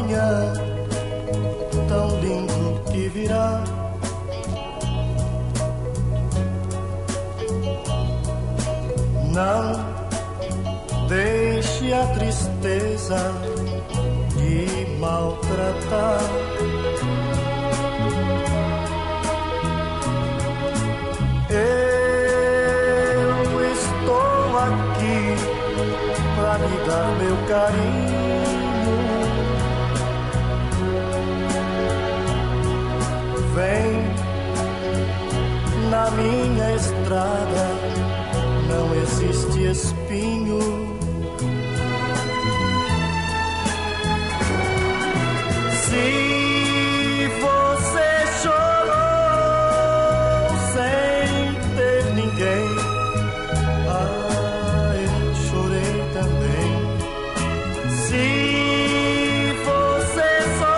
amanhã tão lindo que virá. Não deixe a tristeza lhe maltratar. Eu estou aqui pra lhe dar meu carinho. Vem na minha estrada, não existe espinho. Se você chorou sem ter ninguém, eu chorei também. Se você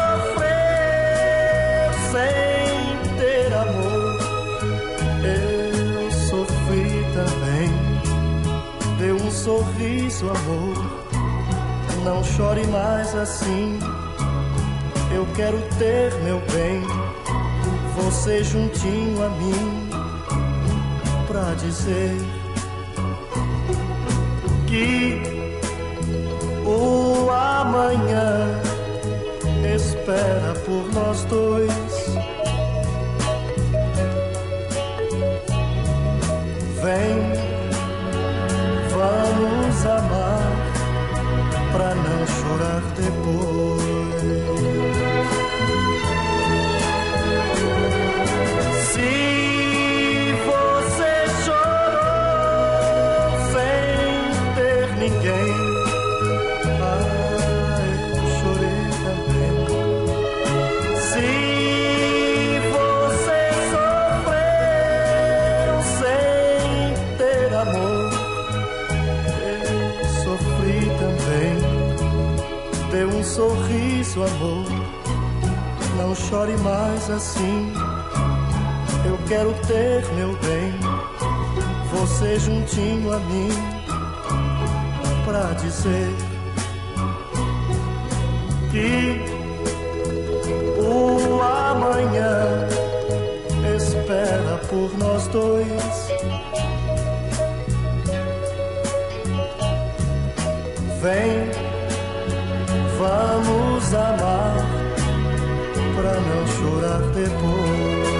sofreu sem ter amor, eu sofri também. Dê um sorriso, amor, não chore mais assim. Eu quero ter, meu bem, você juntinho a mim, pra dizer que o amanhã espera por nós dois. Vem, vamos amar, pra não chorar depois. Se você chorou sem ter ninguém, eu chorei também. Se você sofreu sem ter amor, eu sofri também. Dê um sorriso, amor, não chore mais assim. Eu quero ter, meu bem, você juntinho a mim, pra dizer que o amanhã espera por nós dois. Vem, vamos amar, pra não chorar depois.